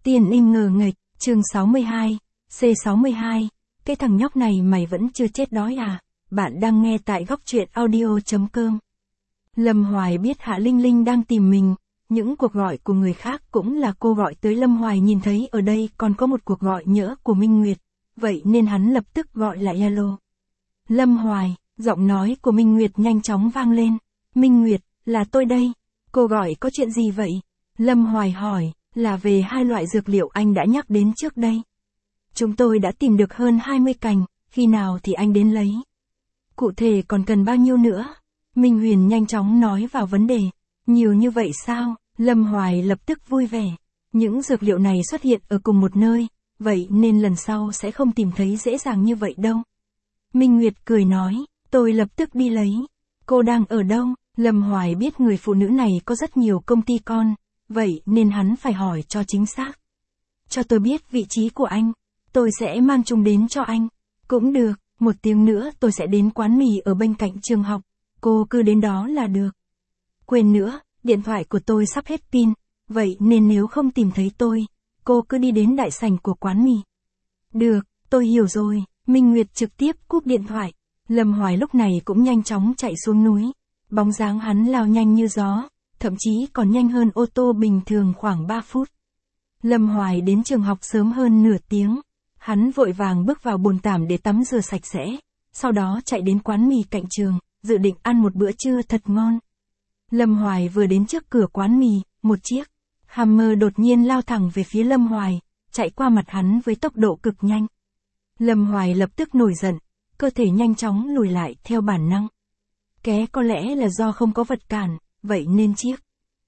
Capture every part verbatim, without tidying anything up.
Tiền im ngờ nghệch, chương sáu mươi hai, C sáu mươi hai, cái thằng nhóc này mày vẫn chưa chết đói à? Bạn đang nghe tại góc truyện audio chấm com. Lâm Hoài biết Hạ Linh Linh đang tìm mình, những cuộc gọi của người khác cũng là cô gọi tới. Lâm Hoài nhìn thấy ở đây còn có một cuộc gọi nhỡ của Minh Nguyệt, vậy nên hắn lập tức gọi lại alo. Lâm Hoài, giọng nói của Minh Nguyệt nhanh chóng vang lên. Minh Nguyệt, là tôi đây. Cô gọi có chuyện gì vậy? Lâm Hoài hỏi, là về hai loại dược liệu anh đã nhắc đến trước đây. Chúng tôi đã tìm được hơn hai mươi cành, khi nào thì anh đến lấy? Cụ thể còn cần bao nhiêu nữa? Minh Huyền nhanh chóng nói vào vấn đề. Nhiều như vậy sao? Lâm Hoài lập tức vui vẻ. Những dược liệu này xuất hiện ở cùng một nơi, vậy nên lần sau sẽ không tìm thấy dễ dàng như vậy đâu. Minh Nguyệt cười nói, tôi lập tức đi lấy. Cô đang ở đâu? Lâm Hoài biết người phụ nữ này có rất nhiều công ty con, vậy nên hắn phải hỏi cho chính xác. Cho tôi biết vị trí của anh, tôi sẽ mang chúng đến cho anh. Cũng được, một tiếng nữa tôi sẽ đến quán mì ở bên cạnh trường học, cô cứ đến đó là được. Quên nữa, điện thoại của tôi sắp hết pin, vậy nên nếu không tìm thấy tôi, cô cứ đi đến đại sảnh của quán mì. Được, tôi hiểu rồi. Minh Nguyệt trực tiếp cúp điện thoại. Lâm Hoài lúc này cũng nhanh chóng chạy xuống núi. Bóng dáng hắn lao nhanh như gió, thậm chí còn nhanh hơn ô tô bình thường khoảng ba phút. Lâm Hoài đến trường học sớm hơn nửa tiếng. Hắn vội vàng bước vào bồn tắm để tắm rửa sạch sẽ, sau đó chạy đến quán mì cạnh trường, dự định ăn một bữa trưa thật ngon. Lâm Hoài vừa đến trước cửa quán mì, một chiếc Hammer đột nhiên lao thẳng về phía Lâm Hoài, chạy qua mặt hắn với tốc độ cực nhanh. Lâm Hoài lập tức nổi giận, cơ thể nhanh chóng lùi lại theo bản năng. Ké có lẽ là do không có vật cản, vậy nên chiếc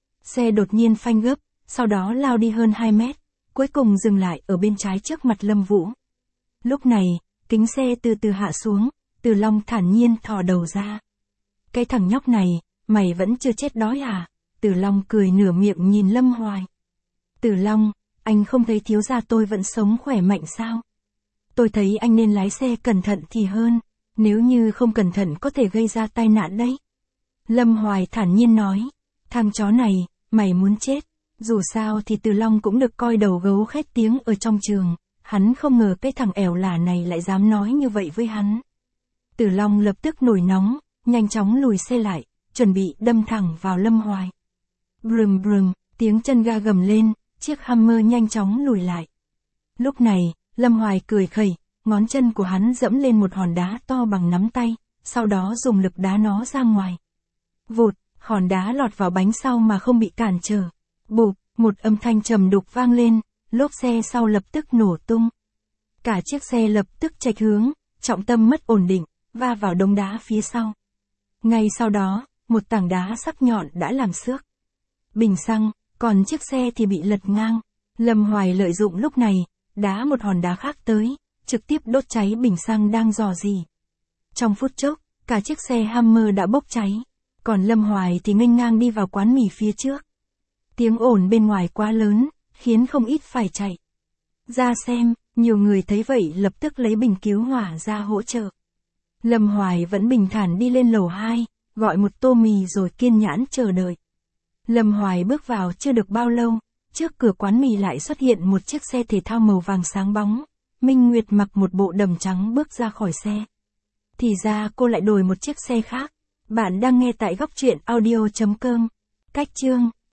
xe đột nhiên phanh gấp, sau đó lao đi hơn hai mét, cuối cùng dừng lại ở bên trái trước mặt Lâm Vũ. Lúc này, kính xe từ từ hạ xuống, Từ Long thản nhiên thò đầu ra. Cái thằng nhóc này, mày vẫn chưa chết đói à? Từ Long cười nửa miệng nhìn Lâm Hoài. Từ Long, anh không thấy thiếu gia tôi vẫn sống khỏe mạnh sao? Tôi thấy anh nên lái xe cẩn thận thì hơn, nếu như không cẩn thận có thể gây ra tai nạn đấy. Lâm Hoài thản nhiên nói, thằng chó này, mày muốn chết. Dù sao thì Từ Long cũng được coi đầu gấu khét tiếng ở trong trường, hắn không ngờ cái thằng ẻo lả này lại dám nói như vậy với hắn. Từ Long lập tức nổi nóng, nhanh chóng lùi xe lại, chuẩn bị đâm thẳng vào Lâm Hoài. Brum brum, tiếng chân ga gầm lên, chiếc Hammer nhanh chóng lùi lại. Lúc này, Lâm Hoài cười khẩy, ngón chân của hắn dẫm lên một hòn đá to bằng nắm tay, sau đó dùng lực đá nó ra ngoài. Vụt, hòn đá lọt vào bánh sau mà không bị cản trở. Bụp, một âm thanh trầm đục vang lên, lốp xe sau lập tức nổ tung. Cả chiếc xe lập tức chệch hướng, trọng tâm mất ổn định, va vào đống đá phía sau. Ngay sau đó, một tảng đá sắc nhọn đã làm xước bình xăng, còn chiếc xe thì bị lật ngang. Lâm Hoài lợi dụng lúc này, đá một hòn đá khác tới, trực tiếp đốt cháy bình xăng đang rò rỉ. Trong phút chốc, cả chiếc xe Hammer đã bốc cháy, còn Lâm Hoài thì nghênh ngang đi vào quán mì phía trước. Tiếng ồn bên ngoài quá lớn, khiến không ít phải chạy ra xem, nhiều người thấy vậy lập tức lấy bình cứu hỏa ra hỗ trợ. Lâm Hoài vẫn bình thản đi lên lầu hai, gọi một tô mì rồi kiên nhẫn chờ đợi. Lâm Hoài bước vào chưa được bao lâu, trước cửa quán mì lại xuất hiện một chiếc xe thể thao màu vàng sáng bóng. Minh Nguyệt mặc một bộ đầm trắng bước ra khỏi xe. Thì ra cô lại đổi một chiếc xe khác. Bạn đang nghe tại góc truyện audio chấm com. Cách chương